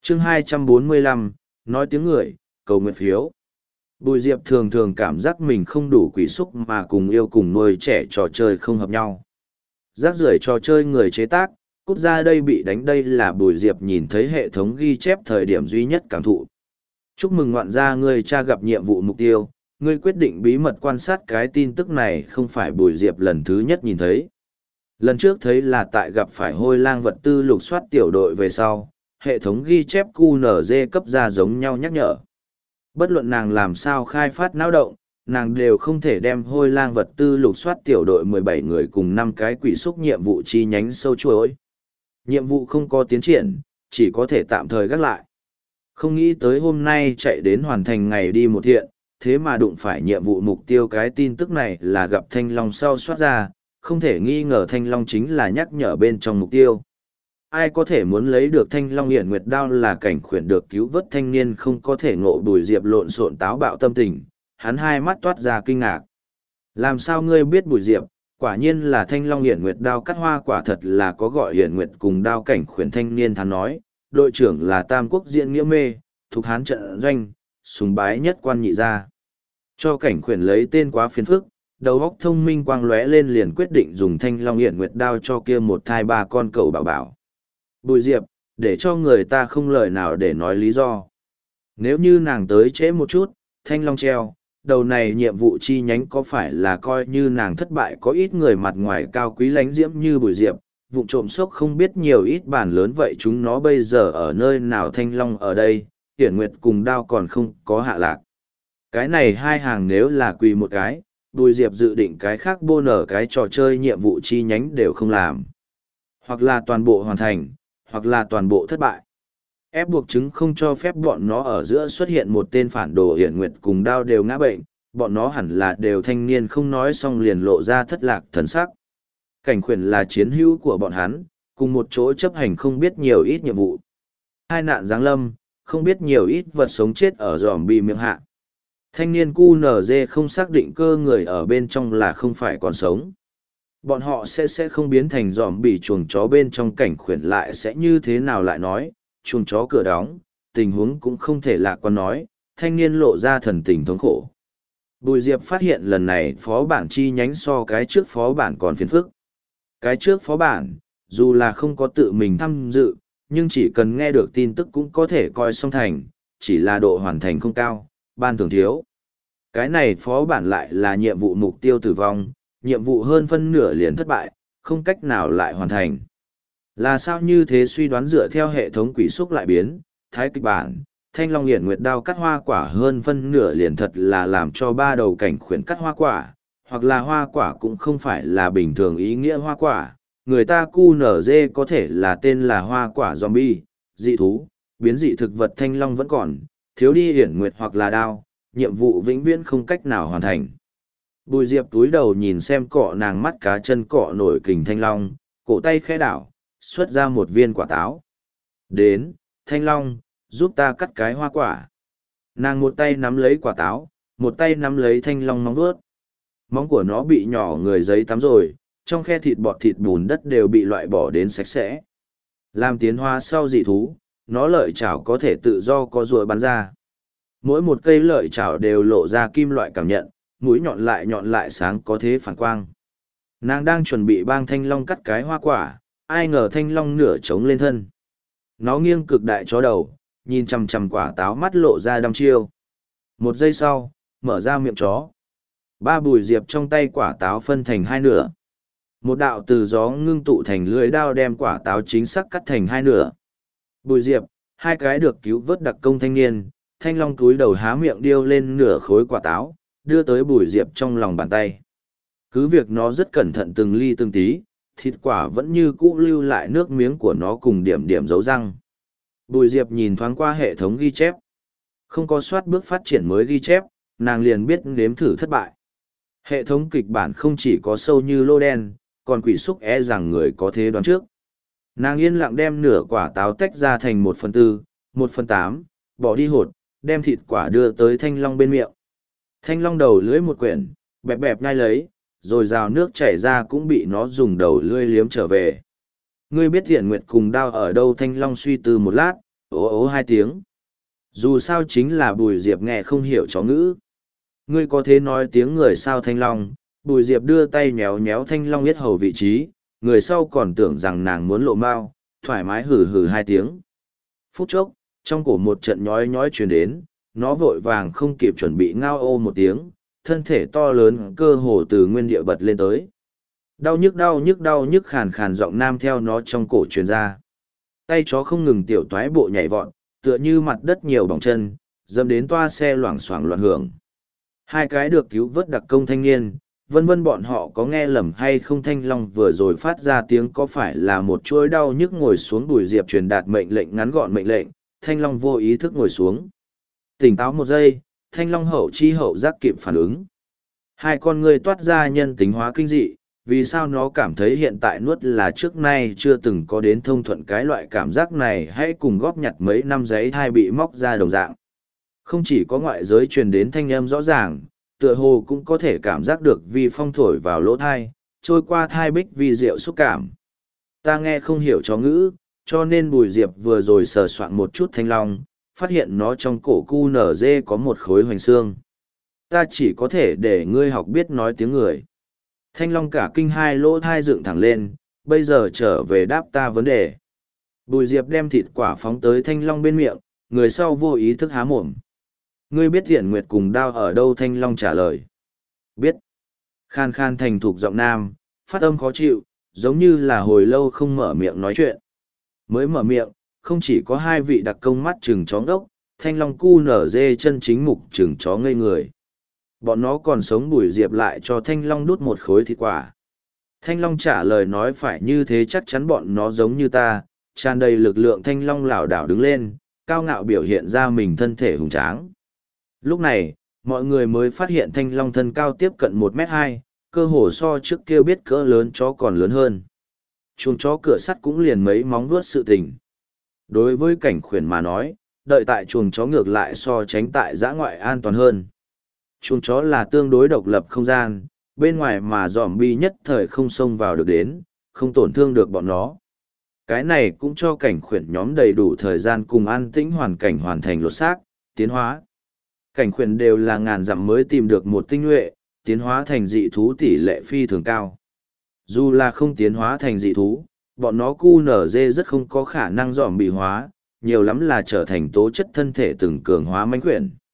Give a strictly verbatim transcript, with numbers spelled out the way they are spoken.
chương hai trăm bốn mươi lăm, nói tiếng người, cầu nguyện phiếu. Bùi Diệp thường thường cảm giác mình không đủ quỷ xúc mà cùng yêu cùng nuôi trẻ trò chơi không hợp nhau. Rác rưởi trò chơi người chế tác, cút ra đây bị đánh đây là Bùi Diệp nhìn thấy hệ thống ghi chép thời điểm duy nhất cảm thụ. Chúc mừng ngoạn gia ngươi tra gặp nhiệm vụ mục tiêu, ngươi quyết định bí mật quan sát cái tin tức này không phải Bùi Diệp lần thứ nhất nhìn thấy. Lần trước thấy là tại gặp phải hôi lang vật tư lục soát tiểu đội về sau, hệ thống ghi chép quy en giê cấp ra giống nhau nhắc nhở. Bất luận nàng làm sao khai phát não động, nàng đều không thể đem hôi lang vật tư lục soát tiểu đội mười bảy người cùng năm cái quỷ xúc nhiệm vụ chi nhánh sâu chuỗi. Nhiệm vụ không có tiến triển, chỉ có thể tạm thời gác lại. Không nghĩ tới hôm nay chạy đến hoàn thành ngày đi một thiện, thế mà đụng phải nhiệm vụ mục tiêu cái tin tức này là gặp Thanh Long sau soát ra, không thể nghi ngờ Thanh Long chính là nhắc nhở bên trong mục tiêu. Ai có thể muốn lấy được Thanh Long Hiển Nguyệt Đao là cảnh khuyển được cứu vớt thanh niên không có thể ngộ Bùi Diệp lộn xộn táo bạo tâm tình, hắn hai mắt toát ra kinh ngạc. Làm sao ngươi biết Bùi Diệp, quả nhiên là Thanh Long Hiển Nguyệt Đao cắt hoa quả thật là có gọi Hiển Nguyệt cùng đao cảnh khuyển thanh niên thắn nói, đội trưởng là Tam Quốc diễn nghĩa mê, thuộc hán trận doanh, sùng bái nhất quan nhị gia. Cho cảnh khuyển lấy tên quá phiền phức, đầu óc thông minh quang lóe lên liền quyết định dùng Thanh Long Hiển Nguyệt Đao cho kia một thai ba con cậu bảo bảo. Bùi Diệp, để cho người ta không lời nào để nói lý do. Nếu như nàng tới trễ một chút, Thanh Long treo, đầu này nhiệm vụ chi nhánh có phải là coi như nàng thất bại có ít người mặt ngoài cao quý lánh diễm như Bùi Diệp, vụ trộm sốc không biết nhiều ít bản lớn vậy chúng nó bây giờ ở nơi nào Thanh Long ở đây, Hiển Nguyệt cùng đao còn không có hạ lạc. Cái này hai hàng nếu là quỳ một cái, Bùi Diệp dự định cái khác bô nở cái trò chơi nhiệm vụ chi nhánh đều không làm. Hoặc là toàn bộ hoàn thành, hoặc là toàn bộ thất bại. Ép buộc chứng không cho phép bọn nó ở giữa xuất hiện một tên phản đồ Hiển Nguyệt cùng đao đều ngã bệnh, bọn nó hẳn là đều thanh niên không nói xong liền lộ ra thất lạc thần sắc. Cảnh khuyển là chiến hữu của bọn hắn, cùng một chỗ chấp hành không biết nhiều ít nhiệm vụ. Hai nạn giáng lâm, không biết nhiều ít vật sống chết ở giòm bị miệng hạ. Thanh niên quy en giê không xác định cơ người ở bên trong là không phải còn sống. Bọn họ sẽ sẽ không biến thành giòm bị chuồng chó bên trong cảnh khuyển lại sẽ như thế nào lại nói, chuồng chó cửa đóng, tình huống cũng không thể lạc quan nói, thanh niên lộ ra thần tình thống khổ. Bùi Diệp phát hiện lần này phó bản chi nhánh so cái trước phó bản còn phiền phức. Cái trước phó bản, dù là không có tự mình tham dự, nhưng chỉ cần nghe được tin tức cũng có thể coi xong thành, chỉ là độ hoàn thành không cao, ban thưởng thiếu. Cái này phó bản lại là nhiệm vụ mục tiêu tử vong, nhiệm vụ hơn phân nửa liền thất bại, không cách nào lại hoàn thành. Là sao như thế suy đoán dựa theo hệ thống quỷ xúc lại biến, thái kịch bản, Thanh Long Hiển Nguyệt Đao cắt hoa quả hơn phân nửa liền thật là làm cho ba đầu cảnh khuyển cắt hoa quả, hoặc là hoa quả cũng không phải là bình thường ý nghĩa hoa quả, người ta quy en giê có thể là tên là hoa quả zombie, dị thú, biến dị thực vật Thanh Long vẫn còn, thiếu đi Hiển Nguyệt hoặc là đao, nhiệm vụ vĩnh viễn không cách nào hoàn thành. Bùi Diệp túi đầu nhìn xem cọ nàng mắt cá chân cọ nổi kình Thanh Long, cổ tay khẽ đảo, xuất ra một viên quả táo. Đến, Thanh Long, giúp ta cắt cái hoa quả. Nàng một tay nắm lấy quả táo, một tay nắm lấy Thanh Long móng vuốt. Móng của nó bị nhỏ người giấy tắm rồi, trong khe thịt bọt thịt bùn đất đều bị loại bỏ đến sạch sẽ. Làm tiến hóa sau dị thú, nó lợi chảo có thể tự do có ruồi bắn ra. Mỗi một cây lợi chảo đều lộ ra kim loại cảm nhận, mũi nhọn lại nhọn lại sáng có thế phản quang. Nàng đang chuẩn bị bang Thanh Long cắt cái hoa quả, ai ngờ Thanh Long nửa trống lên thân. Nó nghiêng cực đại chó đầu, nhìn chằm chằm quả táo mắt lộ ra đăm chiêu. Một giây sau, mở ra miệng chó. Ba Bùi Diệp trong tay quả táo phân thành hai nửa. Một đạo từ gió ngưng tụ thành lưỡi đao đem quả táo chính xác cắt thành hai nửa. Bùi Diệp, hai cái được cứu vớt đặc công thanh niên, Thanh Long cúi đầu há miệng điêu lên nửa khối quả táo, đưa tới Bùi Diệp trong lòng bàn tay. Cứ việc nó rất cẩn thận từng ly từng tí, thịt quả vẫn như cũ lưu lại nước miếng của nó cùng điểm điểm dấu răng. Bùi Diệp nhìn thoáng qua hệ thống ghi chép. Không có soát bước phát triển mới ghi chép, nàng liền biết nếm thử thất bại. Hệ thống kịch bản không chỉ có sâu như lô đen, còn quỷ xúc e rằng người có thế đoán trước. Nàng yên lặng đem nửa quả táo tách ra thành một phần tư, một phần tám, bỏ đi hột, đem thịt quả đưa tới Thanh Long bên miệng. Thanh Long đầu lưỡi một quyển, bẹp bẹp nhai lấy, rồi rào nước chảy ra cũng bị nó dùng đầu lưỡi liếm trở về. Ngươi biết Hiển Nguyệt cùng đao ở đâu? Thanh Long suy tư một lát, ố ố hai tiếng. Dù sao chính là Bùi Diệp nghe không hiểu chó ngữ. Ngươi có thế nói tiếng người sao Thanh Long? Bùi Diệp đưa tay nhéo nhéo Thanh Long yết hầu vị trí, người sau còn tưởng rằng nàng muốn lộ mao, thoải mái hử hử hai tiếng. Phút chốc, trong cổ một trận nhói nhói truyền đến, nó vội vàng không kịp chuẩn bị ngao ô một tiếng, thân thể to lớn cơ hồ từ nguyên địa bật lên tới. Đau nhức đau nhức đau nhức khàn khàn giọng nam theo nó trong cổ truyền ra. Tay chó không ngừng tiểu toái bộ nhảy vọt, tựa như mặt đất nhiều bỏng chân, dâm đến toa xe loảng xoảng loạn hưởng. Hai cái được cứu vớt đặc công thanh niên, vân vân bọn họ có nghe lầm hay không. Thanh Long vừa rồi phát ra tiếng có phải là một chuỗi đau nhức ngồi xuống. Bùi Diệp truyền đạt mệnh lệnh ngắn gọn mệnh lệnh, Thanh Long vô ý thức ngồi xuống. Tỉnh táo một giây, Thanh Long hậu chi hậu giác kịp phản ứng. Hai con người toát ra nhân tính hóa kinh dị, vì sao nó cảm thấy hiện tại nuốt là trước nay chưa từng có đến thông thuận. Cái loại cảm giác này hãy cùng góp nhặt mấy năm giấy thai bị móc ra đồng dạng. Không chỉ có ngoại giới truyền đến thanh âm rõ ràng, tựa hồ cũng có thể cảm giác được vi phong thổi vào lỗ thai, trôi qua thai bích vi diệu xúc cảm. Ta nghe không hiểu chó ngữ, cho nên Bùi Diệp vừa rồi sờ soạn một chút Thanh Long, phát hiện nó trong cổ cu nở dê có một khối hoành xương. Ta chỉ có thể để ngươi học biết nói tiếng người. Thanh Long cả kinh hai lỗ thai dựng thẳng lên, bây giờ trở về đáp ta vấn đề. Bùi Diệp đem thịt quả phóng tới Thanh Long bên miệng, người sau vô ý thức há mồm. Ngươi biết Thiện Nguyệt cùng đao ở đâu? Thanh Long trả lời. Biết. Khan khan thành thục giọng nam, phát âm khó chịu, giống như là hồi lâu không mở miệng nói chuyện. Mới mở miệng, không chỉ có hai vị đặc công mắt chừng chó ngốc, Thanh Long cu nở dê chân chính mục chừng chó ngây người. Bọn nó còn sống. Bùi Diệp lại cho Thanh Long đút một khối thịt quả. Thanh Long trả lời nói phải như thế chắc chắn bọn nó giống như ta, tràn đầy lực lượng. Thanh Long lảo đảo đứng lên, cao ngạo biểu hiện ra mình thân thể hùng tráng. Lúc này, mọi người mới phát hiện Thanh Long thân cao tiếp cận một mét hai, cơ hồ so trước kia biết cỡ lớn chó còn lớn hơn. Chuồng chó cửa sắt cũng liền mấy móng vuốt sự tình. Đối với Cảnh Khuyển mà nói, đợi tại chuồng chó ngược lại so tránh tại dã ngoại an toàn hơn. Chuồng chó là tương đối độc lập không gian, bên ngoài mà zombie nhất thời không xông vào được đến, không tổn thương được bọn nó. Cái này cũng cho Cảnh Khuyển nhóm đầy đủ thời gian cùng an tĩnh hoàn cảnh hoàn thành lột xác, tiến hóa. Cảnh khuyển đều là ngàn dặm mới tìm được một tinh nhuệ, tiến hóa thành dị thú tỷ lệ phi thường cao. Dù là không tiến hóa thành dị thú, bọn nó cu nở dê rất không có khả năng dòm bị hóa, nhiều lắm là trở thành tố chất thân thể từng cường hóa mãnh khuyển.